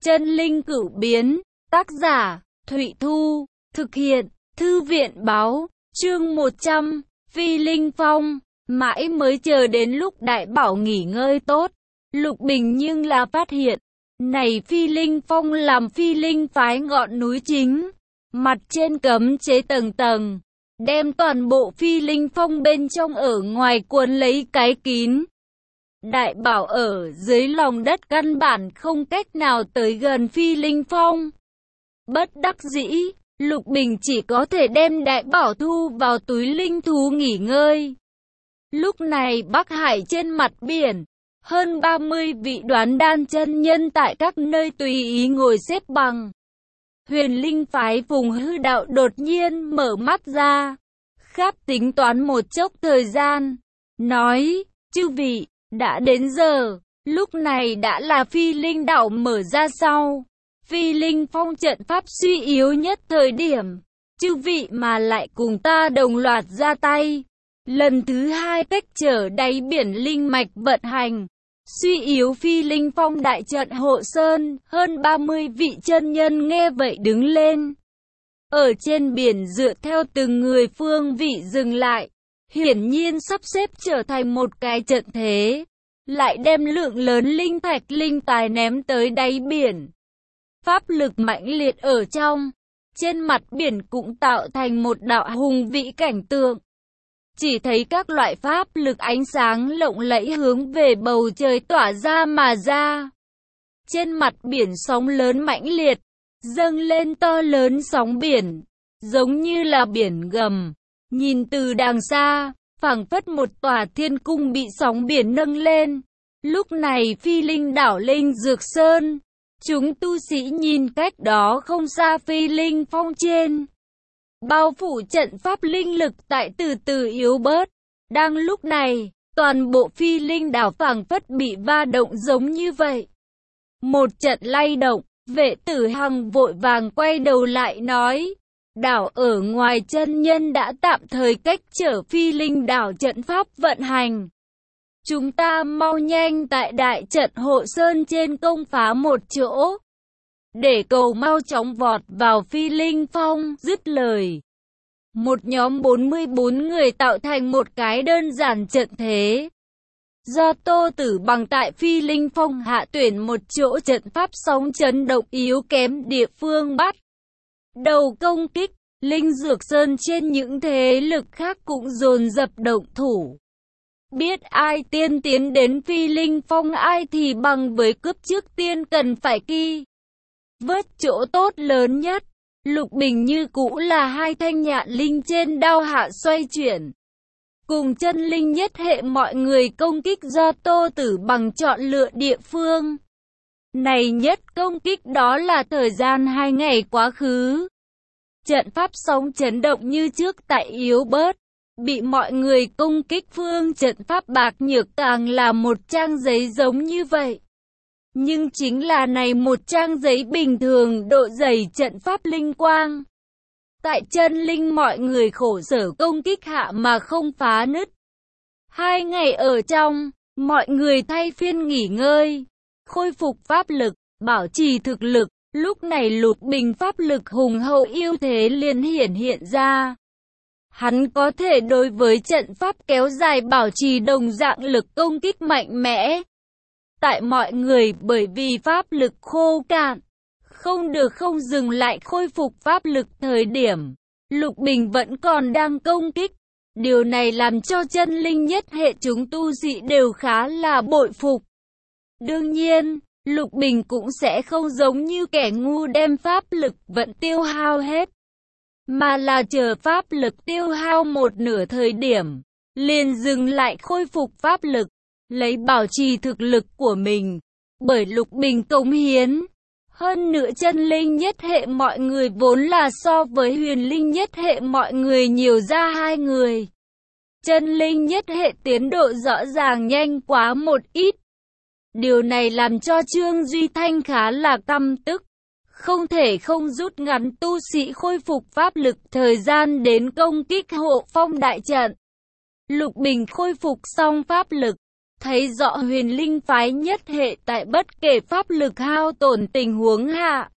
Chân linh cửu biến, tác giả, Thụy Thu, thực hiện, Thư viện báo, chương 100, Phi Linh Phong. Mãi mới chờ đến lúc Đại Bảo nghỉ ngơi tốt, Lục Bình nhưng là phát hiện, này Phi Linh Phong làm Phi Linh phái ngọn núi chính, mặt trên cấm chế tầng tầng, đem toàn bộ Phi Linh Phong bên trong ở ngoài cuốn lấy cái kín. Đại Bảo ở dưới lòng đất căn bản không cách nào tới gần Phi Linh Phong. Bất đắc dĩ, Lục Bình chỉ có thể đem Đại Bảo thu vào túi linh thú nghỉ ngơi. Lúc này Bắc Hải trên mặt biển, hơn 30 vị đoán đan chân nhân tại các nơi tùy ý ngồi xếp bằng. Huyền Linh phái Phùng Hư Đạo đột nhiên mở mắt ra, khắp tính toán một chốc thời gian, nói, chư vị, đã đến giờ, lúc này đã là Phi Linh Đạo mở ra sau. Phi Linh Phong trận pháp suy yếu nhất thời điểm, chư vị mà lại cùng ta đồng loạt ra tay. Lần thứ hai cách trở đáy biển linh mạch vận hành, suy yếu Phi Linh Phong đại trận hộ sơn, hơn 30 vị chân nhân nghe vậy đứng lên. Ở trên biển dựa theo từng người phương vị dừng lại, hiển nhiên sắp xếp trở thành một cái trận thế, lại đem lượng lớn linh thạch linh tài ném tới đáy biển. Pháp lực mãnh liệt ở trong, trên mặt biển cũng tạo thành một đạo hùng vĩ cảnh tượng. Chỉ thấy các loại pháp lực ánh sáng lộng lẫy hướng về bầu trời tỏa ra mà ra. Trên mặt biển sóng lớn mãnh liệt, dâng lên to lớn sóng biển, giống như là biển gầm. Nhìn từ đàng xa, phảng phất một tòa thiên cung bị sóng biển nâng lên. Lúc này Phi Linh đảo Linh Dược Sơn, chúng tu sĩ nhìn cách đó không xa Phi Linh Phong trên. Bao phủ trận pháp linh lực tại từ từ yếu bớt. Đang lúc này, toàn bộ Phi Linh đảo phảng phất bị va động giống như vậy. Một trận lay động, Vệ Tử Hằng vội vàng quay đầu lại nói, đảo ở ngoài chân nhân đã tạm thời cách trở Phi Linh đảo trận pháp vận hành. Chúng ta mau nhanh tại đại trận hộ sơn trên công phá một chỗ, để cầu mau chóng vọt vào Phi Linh Phong. Dứt lời, một nhóm 44 người tạo thành một cái đơn giản trận thế. Do Tô Tử Bằng tại Phi Linh Phong hạ tuyển một chỗ trận pháp sóng chấn động yếu kém địa phương bắt đầu công kích. Linh Dược Sơn trên những thế lực khác cũng dồn dập động thủ. Biết ai tiên tiến đến Phi Linh Phong ai thì bằng với cướp trước tiên cần phải vớt chỗ tốt lớn nhất. Lục Bình như cũ là hai thanh nhạn linh trên đao hạ xoay chuyển, cùng chân linh nhất hệ mọi người công kích do Tô Tử Bằng chọn lựa địa phương. Này nhất công kích đó là thời gian 2 ngày quá khứ. Trận pháp sóng chấn động như trước tại yếu bớt, bị mọi người công kích phương trận pháp bạc nhược càng là một trang giấy giống như vậy. Nhưng chính là này một trang giấy bình thường độ dày trận pháp linh quang. Tại chân linh mọi người khổ sở công kích hạ mà không phá nứt. 2 ngày ở trong, mọi người thay phiên nghỉ ngơi, khôi phục pháp lực, bảo trì thực lực. Lúc này Lục Bình pháp lực hùng hậu ưu thế liền hiện ra. Hắn có thể đối với trận pháp kéo dài bảo trì đồng dạng lực công kích mạnh mẽ. Tại mọi người bởi vì pháp lực khô cạn, không dừng lại khôi phục pháp lực thời điểm, Lục Bình vẫn còn đang công kích. Điều này làm cho chân linh nhất hệ chúng tu sĩ đều khá là bội phục. Đương nhiên, Lục Bình cũng sẽ không giống như kẻ ngu đem pháp lực vẫn tiêu hao hết, mà là chờ pháp lực tiêu hao một nửa thời điểm, liền dừng lại khôi phục pháp lực, lấy bảo trì thực lực của mình. Bởi Lục Bình cống hiến, hơn nữa chân linh nhất hệ mọi người vốn là so với huyền linh nhất hệ mọi người nhiều ra 2 người. Chân linh nhất hệ tiến độ rõ ràng nhanh quá một ít. Điều này làm cho Trương Duy Thanh khá là căm tức. Không thể không rút ngắn tu sĩ khôi phục pháp lực thời gian đến công kích hộ phong đại trận. Lục Bình khôi phục xong pháp lực, thấy rõ Huyền Linh phái nhất hệ tại bất kể pháp lực hao tổn tình huống hạ,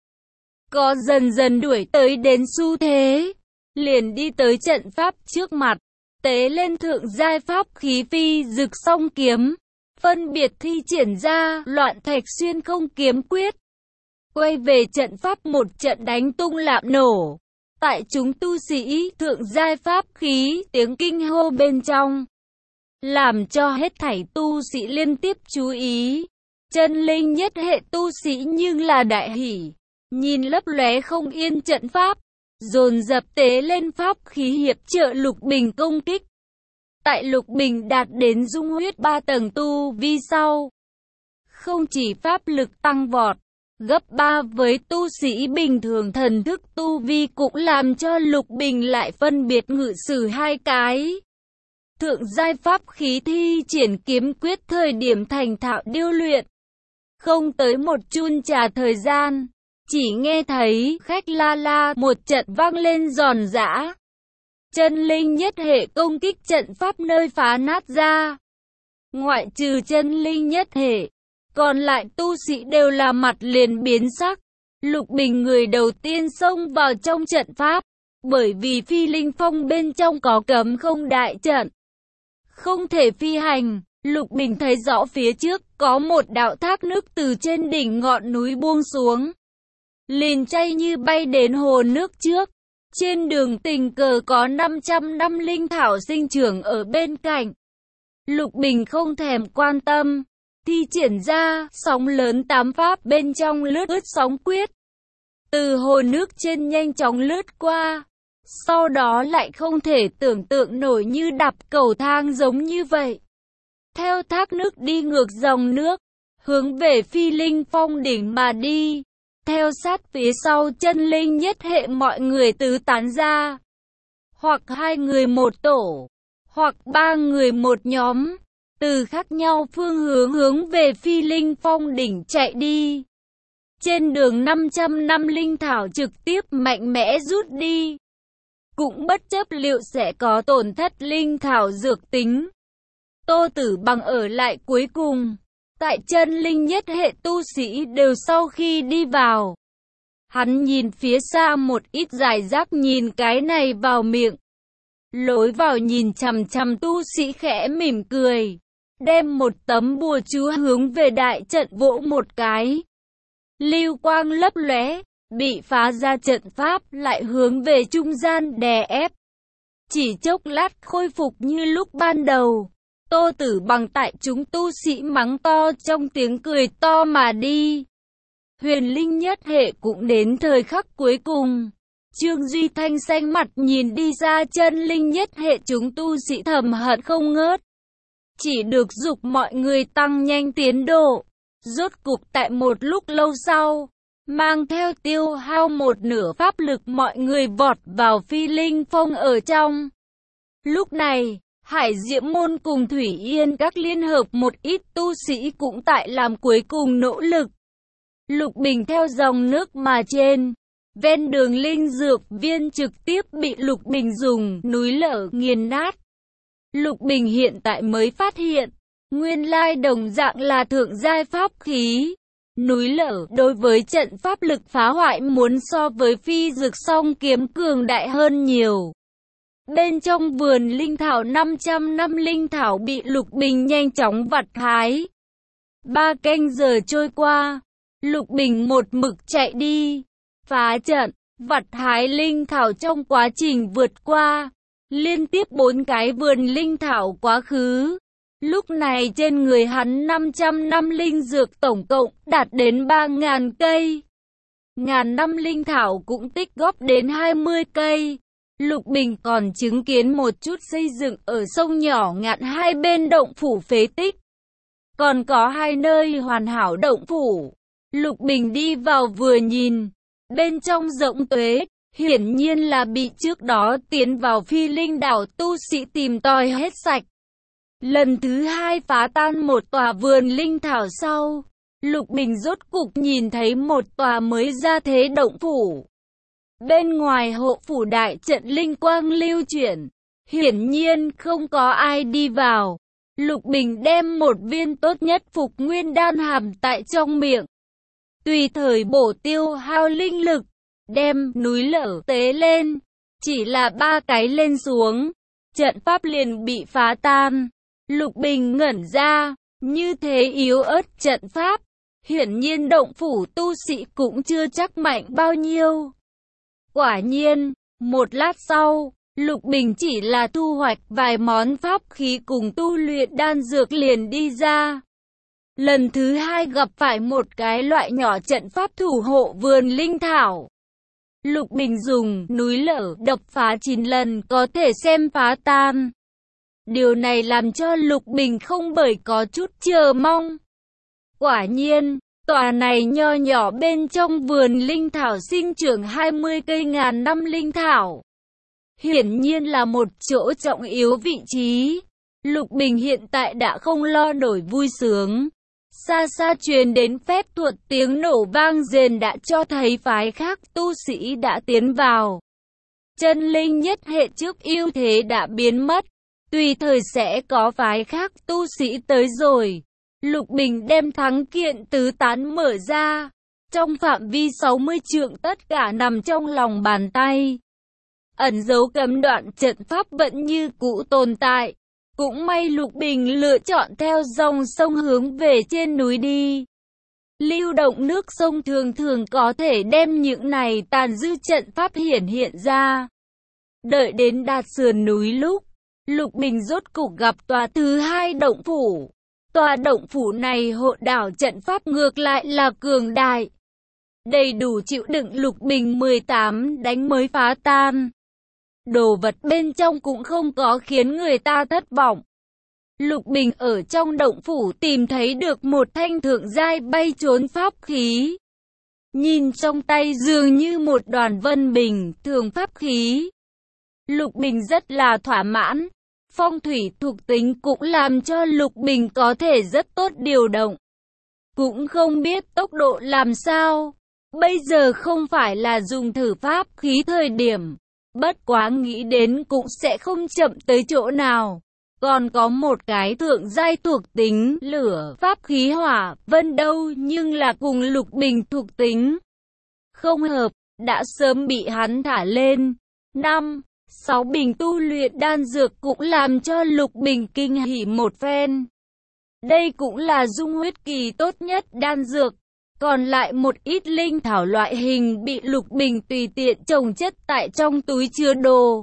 có dần dần đuổi tới đến xu thế, liền đi tới trận pháp trước mặt, tế lên thượng giai pháp khí phi dực song kiếm, phân biệt thi triển ra Loạn Thạch Xuyên Không kiếm quyết, quay về trận pháp một trận đánh tung lạm nổ. Tại chúng tu sĩ thượng giai pháp khí tiếng kinh hô bên trong, làm cho hết thảy tu sĩ liên tiếp chú ý. Chân linh nhất hệ tu sĩ nhưng là đại hỉ, nhìn lấp lóe không yên trận pháp, dồn dập tế lên pháp khí hiệp trợ Lục Bình công kích. Tại Lục Bình đạt đến dung huyết 3 tầng tu vi sau, không chỉ pháp lực tăng vọt gấp 3 với tu sĩ bình thường, thần thức tu vi cũng làm cho Lục Bình lại phân biệt ngự sử 2 cái thượng giai pháp khí thi triển kiếm quyết, thời điểm thành thạo điêu luyện. Không tới một chun trà thời gian, chỉ nghe thấy khách la la một trận vang lên giòn giã. Chân linh nhất hệ công kích trận pháp nơi phá nát ra. Ngoại trừ chân linh nhất hệ, còn lại tu sĩ đều là mặt liền biến sắc. Lục Bình người đầu tiên xông vào trong trận pháp, bởi vì phi linh phong bên trong có cấm không đại trận, không thể phi hành. Lục Bình thấy rõ phía trước có một đạo thác nước từ trên đỉnh ngọn núi buông xuống, liền chay như bay đến hồ nước trước. Trên đường tình cờ có 500 năm linh thảo sinh trưởng ở bên cạnh. Lục Bình không thèm quan tâm, thi triển ra sóng lớn 8 pháp bên trong lướt ướt sóng quyết, từ hồ nước trên nhanh chóng lướt qua. Sau đó lại không thể tưởng tượng nổi như đạp cầu thang giống như vậy, theo thác nước đi ngược dòng nước, hướng về phi linh phong đỉnh mà đi. Theo sát phía sau chân linh nhất hệ mọi người tứ tán ra, hoặc 2 người một tổ, hoặc 3 người một nhóm, từ khác nhau phương hướng hướng về phi linh phong đỉnh chạy đi. Trên đường 500 năm linh thảo trực tiếp mạnh mẽ rút đi, cũng bất chấp liệu sẽ có tổn thất linh thảo dược tính. Tô Tử Bằng ở lại cuối cùng. Tại chân linh nhất hệ tu sĩ đều sau khi đi vào, hắn nhìn phía xa một ít giải rác nhìn cái này vào miệng. Lối vào nhìn chằm chằm tu sĩ khẽ mỉm cười, đem một tấm bùa chú hướng về đại trận vỗ một cái. Lưu quang lấp lóe, bị phá ra trận pháp lại hướng về trung gian đè ép. Chỉ chốc lát khôi phục như lúc ban đầu. Tô Tử Bằng tại chúng tu sĩ mắng to trong tiếng cười to mà đi. Huyền linh nhất hệ cũng đến thời khắc cuối cùng. Trương Duy Thanh xanh mặt nhìn đi ra chân linh nhất hệ chúng tu sĩ thầm hận không ngớt. Chỉ được giục mọi người tăng nhanh tiến độ. Rốt cục tại một lúc lâu sau, mang theo tiêu hao một nửa pháp lực mọi người vọt vào phi linh phong ở trong. Lúc này, Hải Diễm Môn cùng Thủy Yên các liên hợp một ít tu sĩ cũng tại làm cuối cùng nỗ lực. Lục Bình theo dòng nước mà trên, ven đường linh dược viên trực tiếp bị Lục Bình dùng núi lở nghiền nát. Lục Bình hiện tại mới phát hiện, nguyên lai đồng dạng là thượng giai pháp khí. Núi lở đối với trận pháp lực phá hoại muốn so với phi dực song kiếm cường đại hơn nhiều. Bên trong vườn linh thảo 500 năm linh thảo bị Lục Bình nhanh chóng vặt hái. 3 canh giờ trôi qua, Lục Bình một mực chạy đi, phá trận, vặt hái linh thảo trong quá trình vượt qua. Liên tiếp 4 cái vườn linh thảo quá khứ. Lúc này trên người hắn 500 năm linh dược tổng cộng đạt đến 3.000 cây. Ngàn năm linh thảo cũng tích góp đến 20 cây. Lục Bình còn chứng kiến một chút xây dựng ở sông nhỏ ngạn hai bên động phủ phế tích. Còn có 2 nơi hoàn hảo động phủ. Lục Bình đi vào vừa nhìn, bên trong rộng tuế, hiển nhiên là bị trước đó tiến vào phi linh đảo tu sĩ tìm tòi hết sạch. Lần thứ 2 phá tan một tòa vườn linh thảo sau, Lục Bình rốt cục nhìn thấy một tòa mới ra thế động phủ. Bên ngoài hộ phủ đại trận linh quang lưu chuyển, hiển nhiên không có ai đi vào. Lục Bình đem một viên tốt nhất Phục Nguyên đan hàm tại trong miệng, tùy thời bổ tiêu hao linh lực, đem núi lở tế lên. Chỉ là 3 cái lên xuống, trận pháp liền bị phá tan. Lục Bình ngẩn ra, như thế yếu ớt trận pháp, hiển nhiên động phủ tu sĩ cũng chưa chắc mạnh bao nhiêu. Quả nhiên, một lát sau, Lục Bình chỉ là thu hoạch vài món pháp khí cùng tu luyện đan dược liền đi ra. Lần thứ 2 gặp phải một cái loại nhỏ trận pháp thủ hộ vườn linh thảo. Lục Bình dùng núi lở đập phá 9 lần có thể xem phá tan. Điều này làm cho Lục Bình không bởi có chút chờ mong. Quả nhiên, tòa này nho nhỏ bên trong vườn linh thảo sinh trưởng 20 cây ngàn năm linh thảo. Hiển nhiên là một chỗ trọng yếu vị trí. Lục Bình hiện tại đã không lo nổi vui sướng. Xa xa truyền đến phép thuật tiếng nổ vang rền đã cho thấy phái khác tu sĩ đã tiến vào. Chân linh nhất hệ trước ưu thế đã biến mất. Tùy thời sẽ có phái khác tu sĩ tới rồi. Lục Bình đem thắng kiện tứ tán mở ra. Trong phạm vi 60 trượng tất cả nằm trong lòng bàn tay. Ẩn dấu cấm đoạn trận pháp vẫn như cũ tồn tại. Cũng may Lục Bình lựa chọn theo dòng sông hướng về trên núi đi. Lưu động nước sông thường thường có thể đem những này tàn dư trận pháp hiện ra. Đợi đến đạt sườn núi lúc, Lục Bình rốt cục gặp tòa thứ 2 động phủ. Tòa động phủ này hộ đảo trận pháp ngược lại là cường đại. Đầy đủ chịu đựng Lục Bình 18 đánh mới phá tan. Đồ vật bên trong cũng không có khiến người ta thất vọng. Lục Bình ở trong động phủ tìm thấy được một thanh thượng giai bay trốn pháp khí. Nhìn trong tay dường như một đoàn vân bình thường pháp khí. Lục Bình rất là thỏa mãn. Phong thủy thuộc tính cũng làm cho Lục Bình có thể rất tốt điều động. Cũng không biết tốc độ làm sao. Bây giờ không phải là dùng thử pháp khí thời điểm. Bất quá nghĩ đến cũng sẽ không chậm tới chỗ nào. Còn có một cái thượng giai thuộc tính lửa, pháp khí hỏa, vân đâu nhưng là cùng Lục Bình thuộc tính không hợp, đã sớm bị hắn thả lên. 6 bình tu luyện đan dược cũng làm cho Lục Bình kinh hỉ một phen. Đây cũng là dung huyết kỳ tốt nhất đan dược. Còn lại một ít linh thảo loại hình bị Lục Bình tùy tiện chồng chất tại trong túi chứa đồ.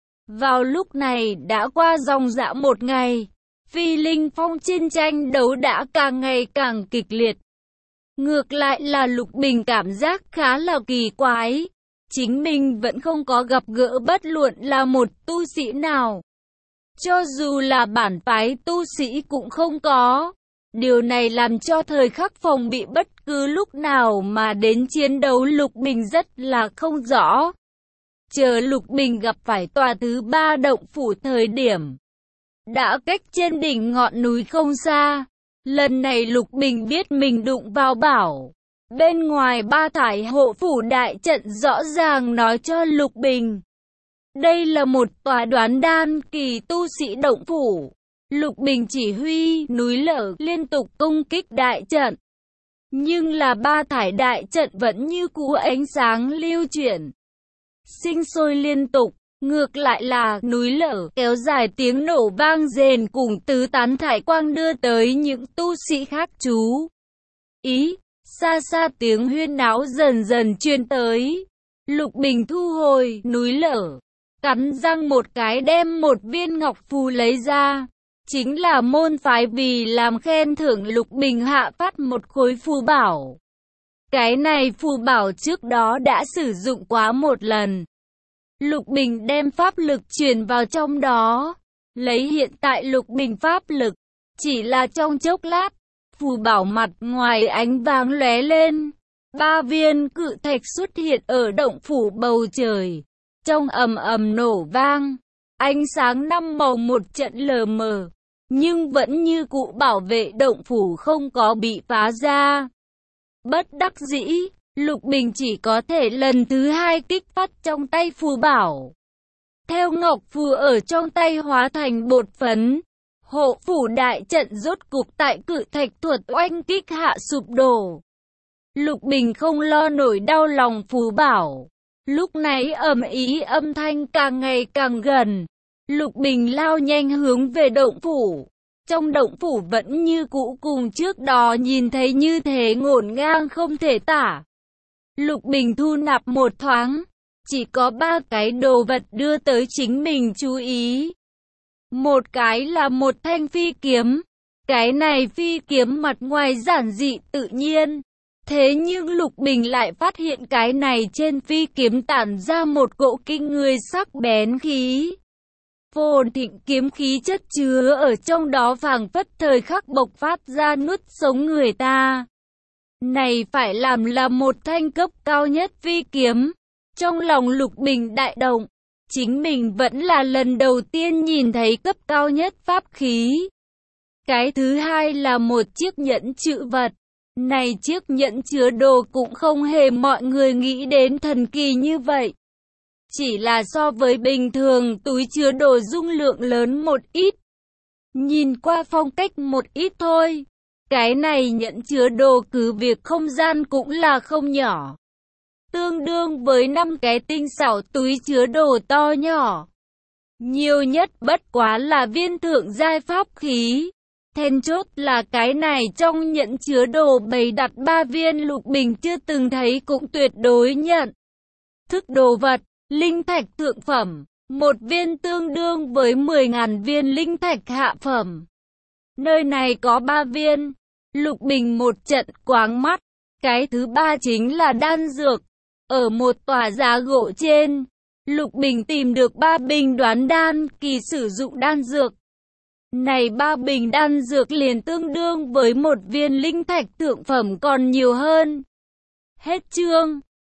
Vào lúc này đã qua dòng dã một ngày, Phi Linh Phong trên tranh đấu đã càng ngày càng kịch liệt. Ngược lại là Lục Bình cảm giác khá là kỳ quái. Chính mình vẫn không có gặp gỡ bất luận là một tu sĩ nào. Cho dù là bản phái tu sĩ cũng không có. Điều này làm cho thời khắc phòng bị bất cứ lúc nào mà đến chiến đấu Lục Bình rất là không rõ. Chờ Lục Bình gặp phải tòa thứ 3 động phủ thời điểm đã cách trên đỉnh ngọn núi không xa. Lần này Lục Bình biết mình đụng vào bảo. Bên ngoài 3 thải hộ phủ đại trận rõ ràng nói cho Lục Bình. Đây là một tòa đoán đan kỳ tu sĩ động phủ. Lục Bình chỉ huy núi lở liên tục công kích đại trận. Nhưng là 3 thải đại trận vẫn như cũ ánh sáng lưu chuyển. Sinh sôi liên tục. Ngược lại là núi lở kéo dài tiếng nổ vang rền cùng tứ tán thải quang đưa tới những tu sĩ khác chú ý. Xa xa tiếng huyên náo dần dần truyền tới. Lục Bình thu hồi núi lở. Cắn răng một cái đem một viên ngọc phù lấy ra. Chính là môn phái vì làm khen thưởng Lục Bình hạ phát một khối phù bảo. Cái này phù bảo trước đó đã sử dụng quá một lần. Lục Bình đem pháp lực truyền vào trong đó. Lấy hiện tại Lục Bình pháp lực. Chỉ là trong chốc lát. Phù bảo mặt ngoài ánh vàng lóe lên. 3 viên cự thạch xuất hiện ở động phủ bầu trời. Trong ầm ầm nổ vang. Ánh sáng 5 màu một trận lờ mờ. Nhưng vẫn như cũ bảo vệ động phủ không có bị phá ra. Bất đắc dĩ, Lục Bình chỉ có thể lần thứ 2 kích phát trong tay phù bảo. Theo ngọc phù ở trong tay hóa thành bột phấn. Hộ phủ đại trận rốt cục tại Cự Thạch thuật oanh kích hạ sụp đổ. Lục Bình không lo nổi đau lòng Phú Bảo. Lúc nãy ầm ĩ âm thanh càng ngày càng gần. Lục Bình lao nhanh hướng về động phủ. Trong động phủ vẫn như cũ cùng trước đó nhìn thấy như thế ngổn ngang không thể tả. Lục Bình thu nạp một thoáng. Chỉ có 3 cái đồ vật đưa tới chính mình chú ý. Một cái là một thanh phi kiếm. Cái này phi kiếm mặt ngoài giản dị tự nhiên. Thế nhưng Lục Bình lại phát hiện cái này trên phi kiếm tản ra một cỗ kinh người sắc bén khí. Phồn thịnh kiếm khí chất chứa ở trong đó phảng phất thời khắc bộc phát ra nuốt sống người ta. Này phải làm là một thanh cấp cao nhất phi kiếm. Trong lòng Lục Bình đại động. Chính mình vẫn là lần đầu tiên nhìn thấy cấp cao nhất pháp khí. Cái thứ hai là một chiếc nhẫn trữ vật. Này chiếc nhẫn chứa đồ cũng không hề mọi người nghĩ đến thần kỳ như vậy. Chỉ là so với bình thường túi chứa đồ dung lượng lớn một ít. Nhìn qua phong cách một ít thôi. Cái này nhẫn chứa đồ cứ việc không gian cũng là không nhỏ. Tương đương với 5 cái tinh xảo túi chứa đồ to nhỏ. Nhiều nhất bất quá là viên thượng giai pháp khí. Then chốt là cái này trong nhẫn chứa đồ bày đặt 3 viên Lục Bình chưa từng thấy cũng tuyệt đối nhận. Thức đồ vật, linh thạch thượng phẩm, một viên tương đương với 10.000 viên linh thạch hạ phẩm. Nơi này có 3 viên, Lục Bình một trận quáng mắt. Cái thứ 3 chính là đan dược. Ở một tòa giá gỗ trên, Lục Bình tìm được 3 bình đoán đan kỳ sử dụng đan dược. Này 3 bình đan dược liền tương đương với một viên linh thạch thượng phẩm còn nhiều hơn. Hết chương.